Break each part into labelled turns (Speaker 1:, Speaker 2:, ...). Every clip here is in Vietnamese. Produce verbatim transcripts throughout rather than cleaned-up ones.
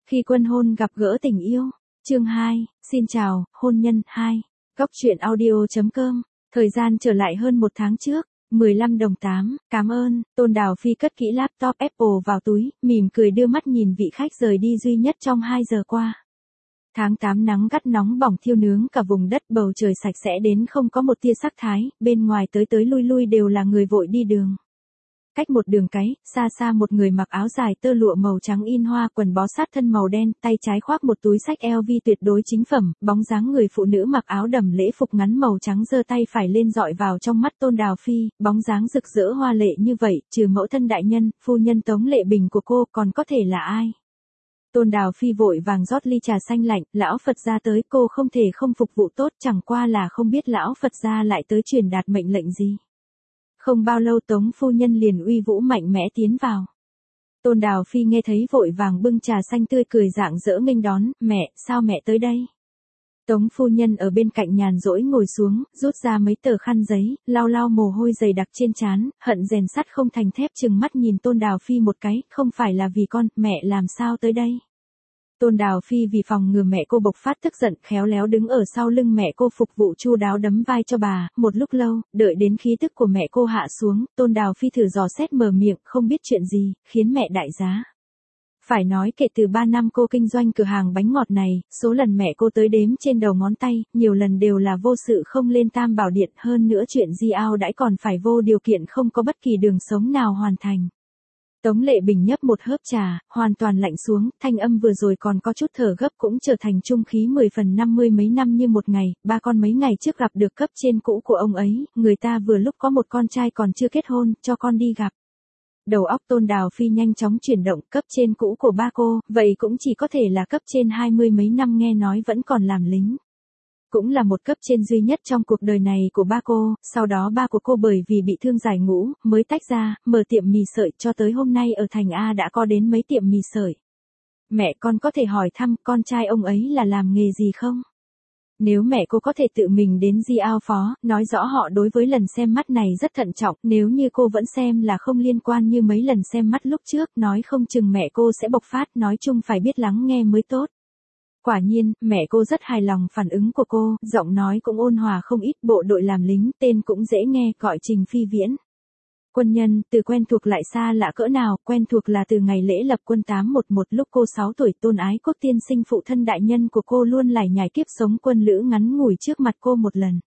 Speaker 1: Khi quân hôn gặp gỡ tình yêu. Chương hai, xin chào, hôn nhân, hai. Góc truyện audio.com, thời gian trở lại hơn một tháng trước, mười lăm đồng tám, cảm ơn, Tôn Đào Phi cất kỹ laptop Apple vào túi, mỉm cười đưa mắt nhìn vị khách rời đi duy nhất trong hai giờ qua. Tháng tám nắng gắt nóng bỏng thiêu nướng cả vùng đất, bầu trời sạch sẽ đến không có một tia sắc thái, bên ngoài tới tới lui lui đều là người vội đi đường. Cách một đường cái, xa xa một người mặc áo dài tơ lụa màu trắng in hoa, quần bó sát thân màu đen, tay trái khoác một túi xách L V tuyệt đối chính phẩm, bóng dáng người phụ nữ mặc áo đầm lễ phục ngắn màu trắng giơ tay phải lên dọi vào trong mắt Tôn Đào Phi, bóng dáng rực rỡ hoa lệ như vậy, trừ mẫu thân đại nhân, phu nhân Tống Lệ Bình của cô, còn có thể là ai? Tôn Đào Phi vội vàng rót ly trà xanh lạnh, lão Phật gia tới, cô không thể không phục vụ tốt, chẳng qua là không biết lão Phật gia lại tới truyền đạt mệnh lệnh gì. Không bao lâu Tống phu nhân liền uy vũ mạnh mẽ tiến vào. Tôn Đào Phi nghe thấy vội vàng bưng trà xanh tươi cười rạng rỡ nghênh đón, mẹ, sao mẹ tới đây? Tống phu nhân ở bên cạnh nhàn rỗi ngồi xuống, rút ra mấy tờ khăn giấy, lau lau mồ hôi dày đặc trên trán, hận rèn sắt không thành thép, trừng mắt nhìn Tôn Đào Phi một cái, không phải là vì con, mẹ làm sao tới đây? Tôn Đào Phi vì phòng ngừa mẹ cô bộc phát tức giận, khéo léo đứng ở sau lưng mẹ cô phục vụ chu đáo đấm vai cho bà, một lúc lâu, đợi đến khí tức của mẹ cô hạ xuống, Tôn Đào Phi thử dò xét mở miệng, không biết chuyện gì, khiến mẹ đại giá. Phải nói kể từ ba năm cô kinh doanh cửa hàng bánh ngọt này, số lần mẹ cô tới đếm trên đầu ngón tay, nhiều lần đều là vô sự không lên tam bảo điện, hơn nữa chuyện di ao đãi còn phải vô điều kiện không có bất kỳ đường sống nào hoàn thành. Tống Lệ Bình nhấp một hớp trà, hoàn toàn lạnh xuống, thanh âm vừa rồi còn có chút thở gấp cũng trở thành trung khí mười phần năm mươi mấy năm như một ngày, ba con mấy ngày trước gặp được cấp trên cũ của ông ấy, người ta vừa lúc có một con trai còn chưa kết hôn, cho con đi gặp. Đầu óc Tôn Đào Phi nhanh chóng chuyển động, cấp trên cũ của ba cô, vậy cũng chỉ có thể là cấp trên hai mươi mấy năm nghe nói vẫn còn làm lính. Cũng là một cấp trên duy nhất trong cuộc đời này của ba cô, sau đó ba của cô bởi vì bị thương giải ngũ, mới tách ra, mở tiệm mì sợi, cho tới hôm nay ở thành A đã có đến mấy tiệm mì sợi. Mẹ con có thể hỏi thăm con trai ông ấy là làm nghề gì không? Nếu mẹ cô có thể tự mình đến di ao phó, nói rõ họ đối với lần xem mắt này rất thận trọng, nếu như cô vẫn xem là không liên quan như mấy lần xem mắt lúc trước, nói không chừng mẹ cô sẽ bộc phát, nói chung phải biết lắng nghe mới tốt. Quả nhiên, mẹ cô rất hài lòng phản ứng của cô, giọng nói cũng ôn hòa không ít, bộ đội làm lính, tên cũng dễ nghe, gọi Trình Phi Viễn. Quân nhân, từ quen thuộc lại xa lạ cỡ nào, quen thuộc là từ ngày lễ lập quân tám một một lúc cô sáu tuổi, Tôn Ái Quốc tiên sinh phụ thân đại nhân của cô luôn lải nhải kiếp sống quân lữ ngắn ngủi trước mặt cô một lần.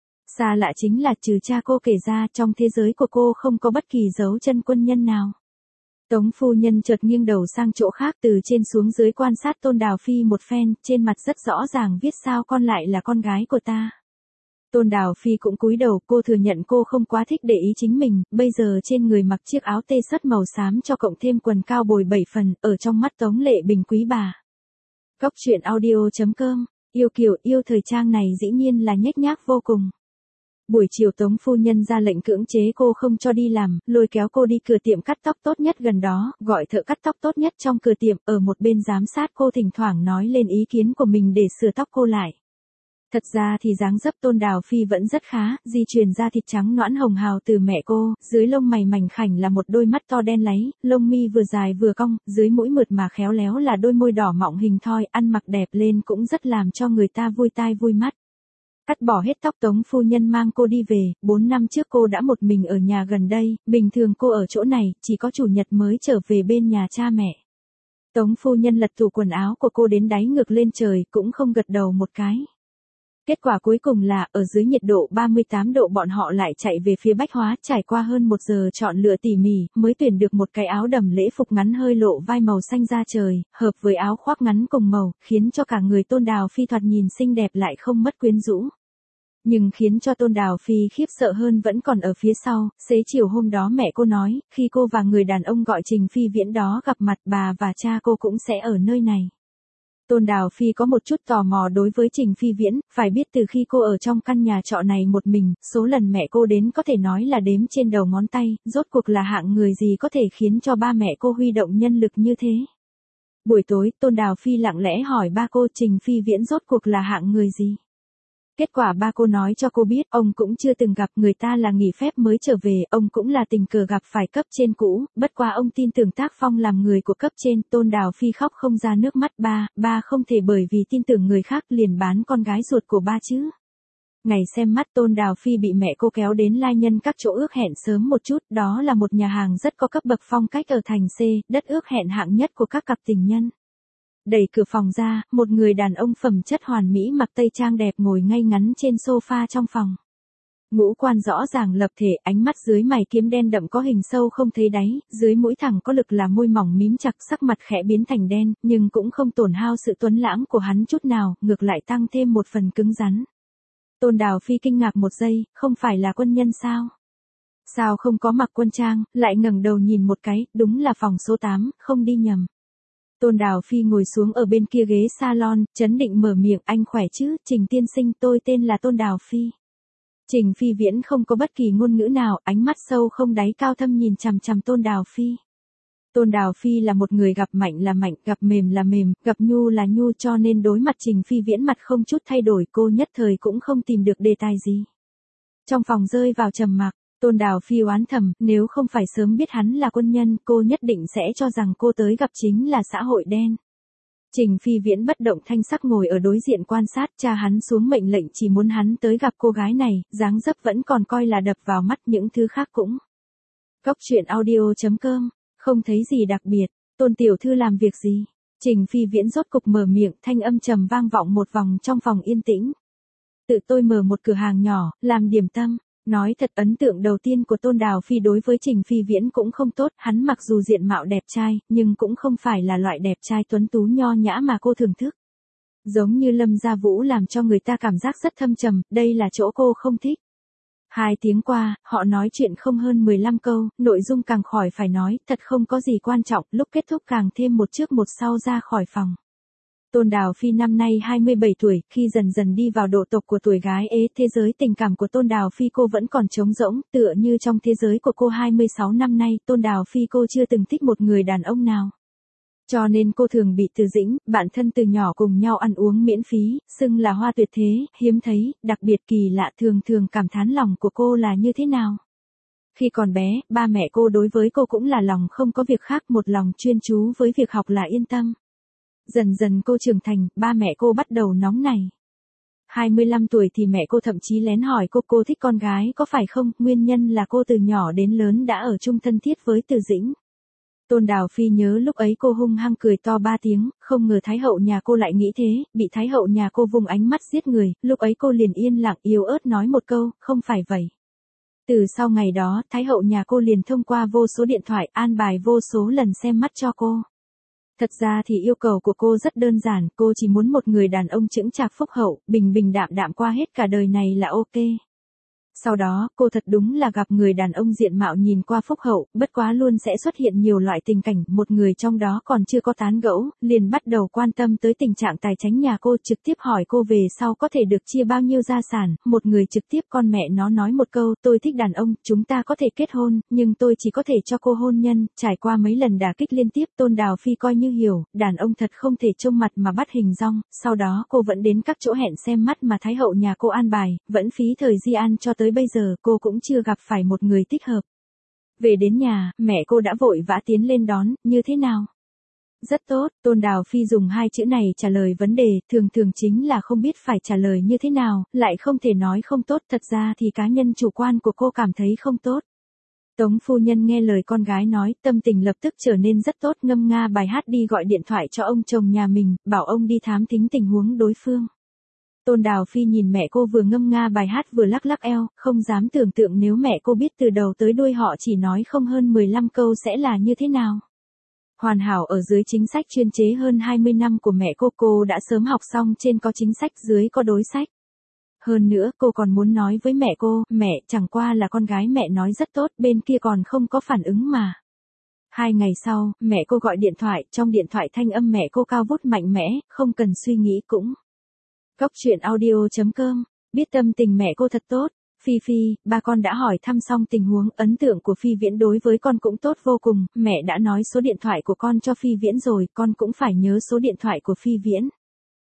Speaker 1: Xa lạ chính là trừ cha cô kể ra, trong thế giới của cô không có bất kỳ dấu chân quân nhân nào. Tống phu nhân chợt nghiêng đầu sang chỗ khác, từ trên xuống dưới quan sát Tôn Đào Phi một phen, trên mặt rất rõ ràng viết sao con lại là con gái của ta. Tôn Đào Phi cũng cúi đầu, cô thừa nhận cô không quá thích để ý chính mình, bây giờ trên người mặc chiếc áo tê sất màu xám cho cộng thêm quần cao bồi bảy phần, ở trong mắt Tống Lệ Bình quý bà. Góc truyện audio.com, yêu kiều yêu thời trang này dĩ nhiên là nhếch nhác vô cùng. Buổi chiều Tống phu nhân ra lệnh cưỡng chế cô không cho đi làm, lôi kéo cô đi cửa tiệm cắt tóc tốt nhất gần đó, gọi thợ cắt tóc tốt nhất trong cửa tiệm, ở một bên giám sát cô thỉnh thoảng nói lên ý kiến của mình để sửa tóc cô lại. Thật ra thì dáng dấp Tôn Đào Phi vẫn rất khá, di truyền ra thịt trắng nõn hồng hào từ mẹ cô, dưới lông mày mảnh khảnh là một đôi mắt to đen láy, lông mi vừa dài vừa cong, dưới mũi mượt mà khéo léo là đôi môi đỏ mọng hình thoi, ăn mặc đẹp lên cũng rất làm cho người ta vui tai vui mắt. Cắt bỏ hết tóc Tống phu nhân mang cô đi về, bốn năm trước cô đã một mình ở nhà gần đây, bình thường cô ở chỗ này, chỉ có chủ nhật mới trở về bên nhà cha mẹ. Tống phu nhân lật tủ quần áo của cô đến đáy ngược lên trời, cũng không gật đầu một cái. Kết quả cuối cùng là, ở dưới nhiệt độ ba mươi tám độ bọn họ lại chạy về phía Bách Hóa, trải qua hơn một giờ chọn lựa tỉ mỉ, mới tuyển được một cái áo đầm lễ phục ngắn hơi lộ vai màu xanh da trời, hợp với áo khoác ngắn cùng màu, khiến cho cả người Tôn Đào Phi thoạt nhìn xinh đẹp lại không mất quyến rũ. Nhưng khiến cho Tôn Đào Phi khiếp sợ hơn vẫn còn ở phía sau, xế chiều hôm đó mẹ cô nói, khi cô và người đàn ông gọi Trình Phi Viễn đó gặp mặt, bà và cha cô cũng sẽ ở nơi này. Tôn Đào Phi có một chút tò mò đối với Trình Phi Viễn, phải biết từ khi cô ở trong căn nhà trọ này một mình, số lần mẹ cô đến có thể nói là đếm trên đầu ngón tay, rốt cuộc là hạng người gì có thể khiến cho ba mẹ cô huy động nhân lực như thế. Buổi tối, Tôn Đào Phi lặng lẽ hỏi ba cô Trình Phi Viễn rốt cuộc là hạng người gì. Kết quả ba cô nói cho cô biết, ông cũng chưa từng gặp, người ta là nghỉ phép mới trở về, ông cũng là tình cờ gặp phải cấp trên cũ, bất quá ông tin tưởng tác phong làm người của cấp trên. Tôn Đào Phi khóc không ra nước mắt. Ba, ba không thể bởi vì tin tưởng người khác liền bán con gái ruột của ba chứ. Ngày xem mắt Tôn Đào Phi bị mẹ cô kéo đến lai nhân các chỗ ước hẹn sớm một chút, đó là một nhà hàng rất có cấp bậc phong cách ở thành C, đất ước hẹn hạng nhất của các cặp tình nhân. Đẩy cửa phòng ra, một người đàn ông phẩm chất hoàn mỹ mặc tây trang đẹp ngồi ngay ngắn trên sofa trong phòng. Ngũ quan rõ ràng lập thể, ánh mắt dưới mày kiếm đen đậm có hình sâu không thấy đáy, dưới mũi thẳng có lực là môi mỏng mím chặt, sắc mặt khẽ biến thành đen, nhưng cũng không tổn hao sự tuấn lãng của hắn chút nào, ngược lại tăng thêm một phần cứng rắn. Tôn Đào Phi kinh ngạc một giây, không phải là quân nhân sao? Sao không có mặc quân trang, lại ngẩng đầu nhìn một cái, đúng là phòng số tám, không đi nhầm. Tôn Đào Phi ngồi xuống ở bên kia ghế salon, chấn định mở miệng, anh khỏe chứ, Trình tiên sinh, tôi tên là Tôn Đào Phi. Trình Phi Viễn không có bất kỳ ngôn ngữ nào, ánh mắt sâu không đáy cao thâm nhìn chằm chằm Tôn Đào Phi. Tôn Đào Phi là một người gặp mạnh là mạnh, gặp mềm là mềm, gặp nhu là nhu, cho nên đối mặt Trình Phi Viễn mặt không chút thay đổi, cô nhất thời cũng không tìm được đề tài gì. Trong phòng rơi vào trầm mặc, Tôn Đào Phi oán thầm, nếu không phải sớm biết hắn là quân nhân, cô nhất định sẽ cho rằng cô tới gặp chính là xã hội đen. Trình Phi Viễn bất động thanh sắc ngồi ở đối diện quan sát, cha hắn xuống mệnh lệnh chỉ muốn hắn tới gặp cô gái này, dáng dấp vẫn còn coi là đập vào mắt, những thứ khác cũng. Góc truyện audio chấm com, không thấy gì đặc biệt, Tôn tiểu thư làm việc gì? Trình Phi Viễn rốt cục mở miệng, thanh âm trầm vang vọng một vòng trong phòng yên tĩnh. Tự tôi mở một cửa hàng nhỏ, làm điểm tâm. Nói thật, ấn tượng đầu tiên của Tôn Đào Phi đối với Trình Phi Viễn cũng không tốt, hắn mặc dù diện mạo đẹp trai, nhưng cũng không phải là loại đẹp trai tuấn tú nho nhã mà cô thưởng thức. Giống như Lâm Gia Vũ làm cho người ta cảm giác rất thâm trầm, đây là chỗ cô không thích. Hai tiếng qua, họ nói chuyện không hơn mười lăm câu, nội dung càng khỏi phải nói, thật không có gì quan trọng, lúc kết thúc càng thêm một trước một sau ra khỏi phòng. Tôn Đào Phi năm nay hai mươi bảy tuổi, khi dần dần đi vào độ tộc của tuổi gái ế, thế giới tình cảm của Tôn Đào Phi cô vẫn còn trống rỗng, tựa như trong thế giới của cô hai mươi sáu năm nay, Tôn Đào Phi cô chưa từng thích một người đàn ông nào. Cho nên cô thường bị Từ Dĩnh, bạn thân từ nhỏ cùng nhau ăn uống miễn phí, xưng là hoa tuyệt thế, hiếm thấy, đặc biệt kỳ lạ, thường thường cảm thán lòng của cô là như thế nào. Khi còn bé, ba mẹ cô đối với cô cũng là lòng không có việc khác, một lòng chuyên chú với việc học là yên tâm. Dần dần cô trưởng thành, ba mẹ cô bắt đầu nóng nảy. hai mươi lăm tuổi thì mẹ cô thậm chí lén hỏi cô cô thích con gái có phải không, nguyên nhân là cô từ nhỏ đến lớn đã ở chung thân thiết với Từ Dĩnh. Tôn Đào Phi nhớ lúc ấy cô hung hăng cười to ba tiếng, không ngờ Thái hậu nhà cô lại nghĩ thế, bị Thái hậu nhà cô vùng ánh mắt giết người, lúc ấy cô liền yên lặng yếu ớt nói một câu, không phải vậy. Từ sau ngày đó, Thái hậu nhà cô liền thông qua vô số điện thoại an bài vô số lần xem mắt cho cô. Thật ra thì yêu cầu của cô rất đơn giản, cô chỉ muốn một người đàn ông chững chạc phúc hậu, bình bình đạm đạm qua hết cả đời này là ok. Sau đó, cô thật đúng là gặp người đàn ông diện mạo nhìn qua phúc hậu, bất quá luôn sẽ xuất hiện nhiều loại tình cảnh, một người trong đó còn chưa có tán gẫu, liền bắt đầu quan tâm tới tình trạng tài chính nhà cô, trực tiếp hỏi cô về sau có thể được chia bao nhiêu gia sản, một người trực tiếp con mẹ nó nói một câu, tôi thích đàn ông, chúng ta có thể kết hôn, nhưng tôi chỉ có thể cho cô hôn nhân, trải qua mấy lần đả kích liên tiếp, Tôn Đào Phi coi như hiểu, đàn ông thật không thể trông mặt mà bắt hình dong, sau đó cô vẫn đến các chỗ hẹn xem mắt mà Thái hậu nhà cô an bài, vẫn phí thời di an cho tới bây giờ cô cũng chưa gặp phải một người thích hợp. Về đến nhà, mẹ cô đã vội vã tiến lên đón, như thế nào? Rất tốt, Tôn Đào Phi dùng hai chữ này trả lời vấn đề, thường thường chính là không biết phải trả lời như thế nào, lại không thể nói không tốt, thật ra thì cá nhân chủ quan của cô cảm thấy không tốt. Tống phu nhân nghe lời con gái nói, tâm tình lập tức trở nên rất tốt, ngâm nga bài hát đi gọi điện thoại cho ông chồng nhà mình, bảo ông đi thám thính tình huống đối phương. Tôn Đào Phi nhìn mẹ cô vừa ngâm nga bài hát vừa lắc lắc eo, không dám tưởng tượng nếu mẹ cô biết từ đầu tới đuôi họ chỉ nói không hơn mười lăm câu sẽ là như thế nào. Hoàn hảo ở dưới chính sách chuyên chế hơn hai mươi năm của mẹ cô, cô đã sớm học xong trên có chính sách dưới có đối sách. Hơn nữa, cô còn muốn nói với mẹ cô, mẹ, chẳng qua là con gái mẹ nói rất tốt, bên kia còn không có phản ứng mà. Hai ngày sau, mẹ cô gọi điện thoại, trong điện thoại thanh âm mẹ cô cao vút mạnh mẽ, không cần suy nghĩ cũng. Góc truyện audio chấm com, biết tâm tình mẹ cô thật tốt. Phi Phi, ba con đã hỏi thăm xong tình huống, ấn tượng của Phi Viễn đối với con cũng tốt vô cùng, mẹ đã nói số điện thoại của con cho Phi Viễn rồi, con cũng phải nhớ số điện thoại của Phi Viễn.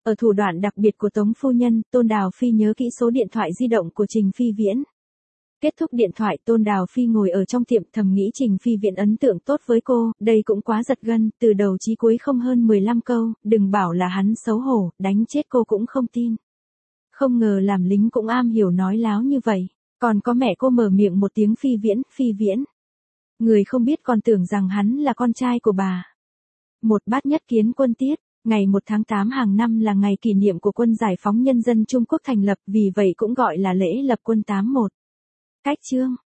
Speaker 1: Ở thủ đoạn đặc biệt của Tống phu nhân, Tôn Đào Phi nhớ kỹ số điện thoại di động của Trình Phi Viễn. Kết thúc điện thoại, Tôn Đào Phi ngồi ở trong tiệm thầm nghĩ Trình Phi Viễn ấn tượng tốt với cô, đây cũng quá giật gân, từ đầu chí cuối không hơn mười lăm câu, đừng bảo là hắn xấu hổ, đánh chết cô cũng không tin. Không ngờ làm lính cũng am hiểu nói láo như vậy, còn có mẹ cô mở miệng một tiếng Phi Viễn, Phi Viễn. Người không biết còn tưởng rằng hắn là con trai của bà. Một bát nhất kiến quân tiết. Ngày một tháng tám hàng năm là ngày kỷ niệm của quân giải phóng nhân dân Trung Quốc thành lập, vì vậy cũng gọi là lễ lập quân tám mốt. Cách chương